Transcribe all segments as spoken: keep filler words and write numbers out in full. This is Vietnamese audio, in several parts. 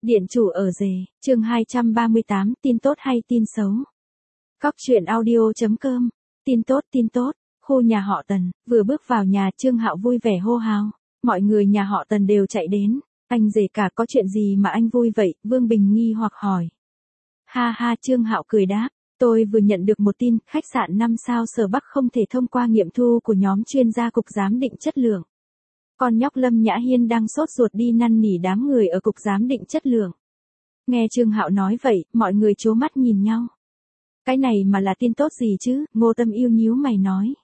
Điện chủ ở rể, chương hai trăm ba mươi tám, tin tốt hay tin xấu. Cóc truyện audio chấm com, tin tốt tin tốt, khu nhà họ Tần, vừa bước vào nhà Trương Hạo vui vẻ hô hào, mọi người nhà họ Tần đều chạy đến, anh rể cả có chuyện gì mà anh vui vậy, Vương Bình nghi hoặc hỏi. Ha ha Trương Hạo cười đáp, tôi vừa nhận được một tin, khách sạn năm sao Sở Bắc không thể thông qua nghiệm thu của nhóm chuyên gia cục giám định chất lượng. Con nhóc Lâm Nhã Hiên đang sốt ruột đi năn nỉ đám người ở cục giám định chất lượng. Nghe Trương Hạo nói vậy, mọi người trố mắt nhìn nhau. Cái này mà là tin tốt gì chứ, Ngô Tâm Yêu nhíu mày nói.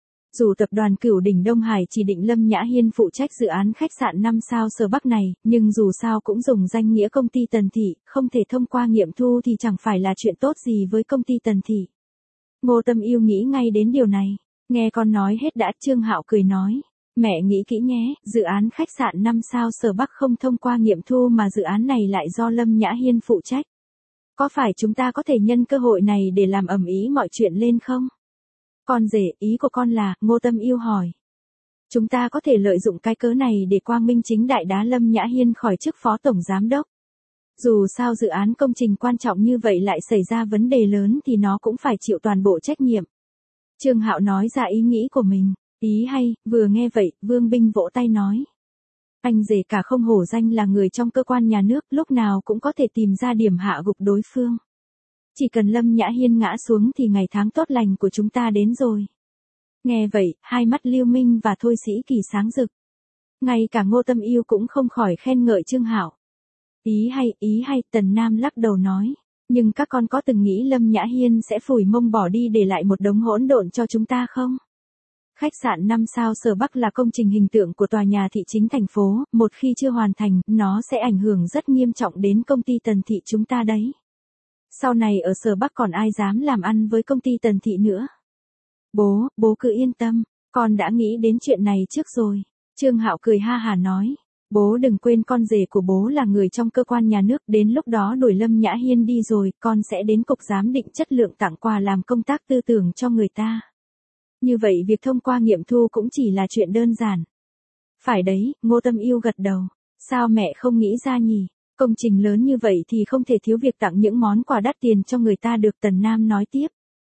Dù tập đoàn Cửu Đỉnh Đông Hải chỉ định Lâm Nhã Hiên phụ trách dự án khách sạn năm sao Sở Bắc này, nhưng dù sao cũng dùng danh nghĩa công ty Tần Thị, không thể thông qua nghiệm thu thì chẳng phải là chuyện tốt gì với công ty Tần Thị. Ngô Tâm Yêu nghĩ ngay đến điều này, nghe con nói hết đã, Trương Hạo cười nói. Mẹ nghĩ kỹ nhé, dự án khách sạn năm sao Sở Bắc không thông qua nghiệm thu mà dự án này lại do Lâm Nhã Hiên phụ trách. Có phải chúng ta có thể nhân cơ hội này để làm ầm ĩ mọi chuyện lên không? Con rể, ý của con là, Ngô Tâm Yêu hỏi. Chúng ta có thể lợi dụng cái cớ này để quang minh chính đại đá Lâm Nhã Hiên khỏi chức phó tổng giám đốc. Dù sao dự án công trình quan trọng như vậy lại xảy ra vấn đề lớn thì nó cũng phải chịu toàn bộ trách nhiệm. Trương Hạo nói ra ý nghĩ của mình. Ý hay, vừa nghe vậy, Vương Binh vỗ tay nói. Anh rể cả không hổ danh là người trong cơ quan nhà nước, lúc nào cũng có thể tìm ra điểm hạ gục đối phương. Chỉ cần Lâm Nhã Hiên ngã xuống thì ngày tháng tốt lành của chúng ta đến rồi. Nghe vậy, hai mắt Lưu Minh và Thôi Sĩ Kỳ sáng rực. Ngay cả Ngô Tâm Yêu cũng không khỏi khen ngợi Trương Hạo. Ý hay, ý hay, Tần Nam lắc đầu nói. Nhưng các con có từng nghĩ Lâm Nhã Hiên sẽ phủi mông bỏ đi để lại một đống hỗn độn cho chúng ta không? Khách sạn năm sao Sở Bắc là công trình hình tượng của tòa nhà thị chính thành phố, một khi chưa hoàn thành, nó sẽ ảnh hưởng rất nghiêm trọng đến công ty Tần Thị chúng ta đấy. Sau này ở Sở Bắc còn ai dám làm ăn với công ty Tần Thị nữa. Bố, bố cứ yên tâm, con đã nghĩ đến chuyện này trước rồi. Trương Hạo cười ha hả nói, bố đừng quên con rể của bố là người trong cơ quan nhà nước, đến lúc đó đuổi Lâm Nhã Hiên đi rồi, con sẽ đến cục giám định chất lượng tặng quà làm công tác tư tưởng cho người ta. Như vậy việc thông qua nghiệm thu cũng chỉ là chuyện đơn giản. Phải đấy, Ngô Tâm Yêu gật đầu. Sao mẹ không nghĩ ra nhỉ? Công trình lớn như vậy thì không thể thiếu việc tặng những món quà đắt tiền cho người ta được, Tần Nam nói tiếp.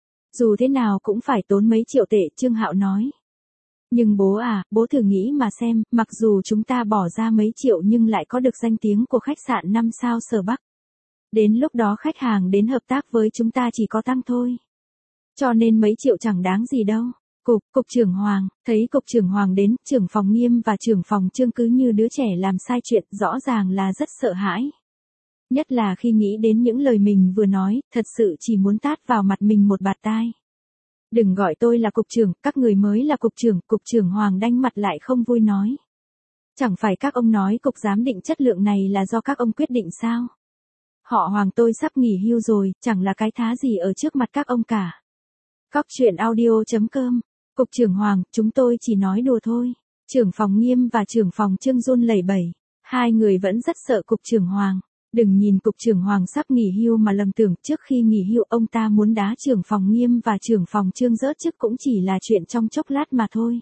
Dù thế nào cũng phải tốn mấy triệu tệ, Trương Hạo nói. Nhưng bố à, bố thử nghĩ mà xem, mặc dù chúng ta bỏ ra mấy triệu nhưng lại có được danh tiếng của khách sạn năm sao Sở Bắc. Đến lúc đó khách hàng đến hợp tác với chúng ta chỉ có tăng thôi. Cho nên mấy triệu chẳng đáng gì đâu. Cục, cục trưởng Hoàng, thấy cục trưởng Hoàng đến, trưởng phòng Nghiêm và trưởng phòng Trương cứ như đứa trẻ làm sai chuyện, rõ ràng là rất sợ hãi. Nhất là khi nghĩ đến những lời mình vừa nói, thật sự chỉ muốn tát vào mặt mình một bạt tai. Đừng gọi tôi là cục trưởng, các người mới là cục trưởng, cục trưởng Hoàng đanh mặt lại không vui nói. Chẳng phải các ông nói cục giám định chất lượng này là do các ông quyết định sao? Họ Hoàng tôi sắp nghỉ hưu rồi, chẳng là cái thá gì ở trước mặt các ông cả. Cóc truyện audio chấm com. Cục trưởng Hoàng, chúng tôi chỉ nói đùa thôi. Trưởng phòng Nghiêm và trưởng phòng Trương run lẩy bẩy. Hai người vẫn rất sợ cục trưởng Hoàng. Đừng nhìn cục trưởng Hoàng sắp nghỉ hưu mà lầm tưởng trước khi nghỉ hưu ông ta muốn đá trưởng phòng Nghiêm và trưởng phòng Trương rớt chức cũng chỉ là chuyện trong chốc lát mà thôi.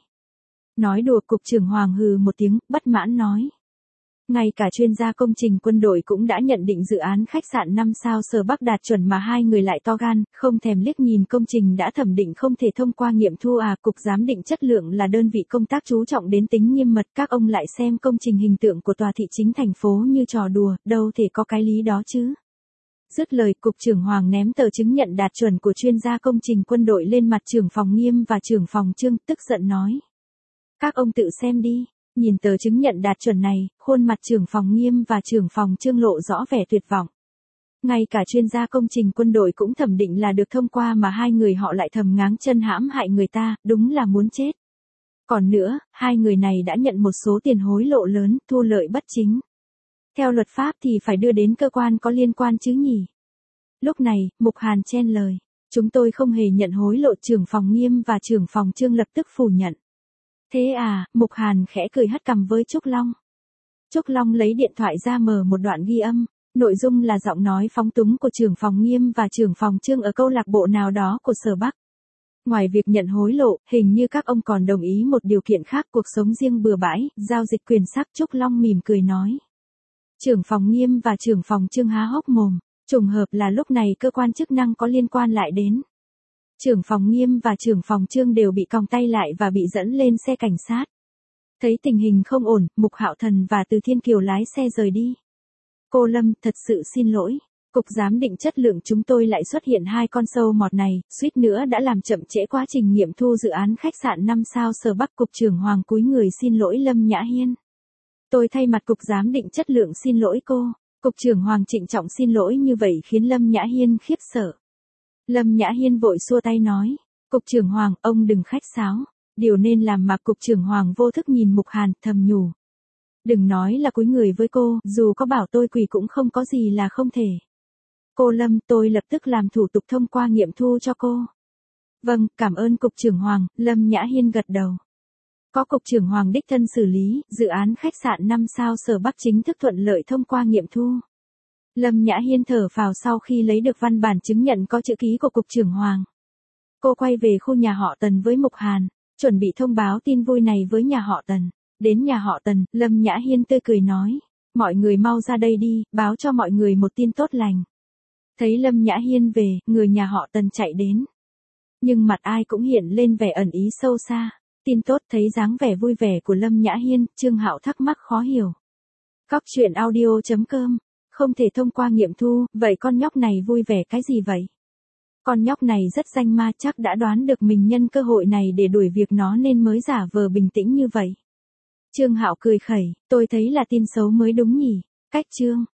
Nói đùa, cục trưởng Hoàng hừ một tiếng, bất mãn nói. Ngay cả chuyên gia công trình quân đội cũng đã nhận định dự án khách sạn năm sao Sở Bắc đạt chuẩn mà hai người lại to gan, không thèm liếc nhìn công trình đã thẩm định không thể thông qua nghiệm thu à. Cục giám định chất lượng là đơn vị công tác chú trọng đến tính nghiêm mật, các ông lại xem công trình hình tượng của tòa thị chính thành phố như trò đùa, đâu thể có cái lý đó chứ. Dứt lời, cục trưởng Hoàng ném tờ chứng nhận đạt chuẩn của chuyên gia công trình quân đội lên mặt trưởng phòng Nghiêm và trưởng phòng Trương, tức giận nói. Các ông tự xem đi. Nhìn tờ chứng nhận đạt chuẩn này, khuôn mặt trưởng phòng Nghiêm và trưởng phòng Trương lộ rõ vẻ tuyệt vọng. Ngay cả chuyên gia công trình quân đội cũng thẩm định là được thông qua mà hai người họ lại thầm ngáng chân hãm hại người ta, đúng là muốn chết. Còn nữa, hai người này đã nhận một số tiền hối lộ lớn, thu lợi bất chính. Theo luật pháp thì phải đưa đến cơ quan có liên quan chứ nhỉ. Lúc này, Mục Hàn chen lời. Chúng tôi không hề nhận hối lộ, trưởng phòng Nghiêm và trưởng phòng Trương lập tức phủ nhận. Thế à, Mục Hàn khẽ cười hất cằm với Trúc Long. Trúc Long lấy điện thoại ra mở một đoạn ghi âm, nội dung là giọng nói phóng túng của trưởng phòng Nghiêm và trưởng phòng Trương ở câu lạc bộ nào đó của Sở Bắc. Ngoài việc nhận hối lộ, hình như các ông còn đồng ý một điều kiện khác, cuộc sống riêng bừa bãi, giao dịch quyền sắc. Trúc Long mỉm cười nói. Trưởng phòng Nghiêm và trưởng phòng Trương há hốc mồm, trùng hợp là lúc này cơ quan chức năng có liên quan lại đến. Trưởng phòng Nghiêm và trưởng phòng Trương đều bị còng tay lại và bị dẫn lên xe cảnh sát. Thấy tình hình không ổn, Mục Hạo Thần và Từ Thiên Kiều lái xe rời đi. Cô Lâm, thật sự xin lỗi. Cục giám định chất lượng chúng tôi lại xuất hiện hai con sâu mọt này, suýt nữa đã làm chậm trễ quá trình nghiệm thu dự án khách sạn năm sao Sở Bắc. Cục trưởng Hoàng cúi người xin lỗi Lâm Nhã Hiên. Tôi thay mặt cục giám định chất lượng xin lỗi cô. Cục trưởng Hoàng trịnh trọng xin lỗi như vậy khiến Lâm Nhã Hiên khiếp sợ. Lâm Nhã Hiên vội xua tay nói, Cục trưởng Hoàng, ông đừng khách sáo. Điều nên làm mà. Cục trưởng Hoàng vô thức nhìn Mục Hàn, thầm nhủ. Đừng nói là cúi người với cô, dù có bảo tôi quỳ cũng không có gì là không thể. Cô Lâm, tôi lập tức làm thủ tục thông qua nghiệm thu cho cô. Vâng, cảm ơn Cục trưởng Hoàng. Lâm Nhã Hiên gật đầu. Có Cục trưởng Hoàng đích thân xử lý, dự án khách sạn năm sao Sở Bắc chính thức thuận lợi thông qua nghiệm thu. Lâm Nhã Hiên thở phào sau khi lấy được văn bản chứng nhận có chữ ký của Cục trưởng Hoàng. Cô quay về khu nhà họ Tần với Mục Hàn, chuẩn bị thông báo tin vui này với nhà họ Tần. Đến nhà họ Tần, Lâm Nhã Hiên tươi cười nói, mọi người mau ra đây đi, báo cho mọi người một tin tốt lành. Thấy Lâm Nhã Hiên về, người nhà họ Tần chạy đến. Nhưng mặt ai cũng hiện lên vẻ ẩn ý sâu xa. Tin tốt. Thấy dáng vẻ vui vẻ của Lâm Nhã Hiên, Trương Hạo thắc mắc khó hiểu. Cóc truyện audio chấm com, không thể thông qua nghiệm thu, vậy con nhóc này vui vẻ cái gì vậy? Con nhóc này rất danh ma, chắc đã đoán được mình nhân cơ hội này để đuổi việc nó nên mới giả vờ bình tĩnh như vậy. Trương Hạo cười khẩy, tôi thấy là tin xấu mới đúng nhỉ. Cách Trương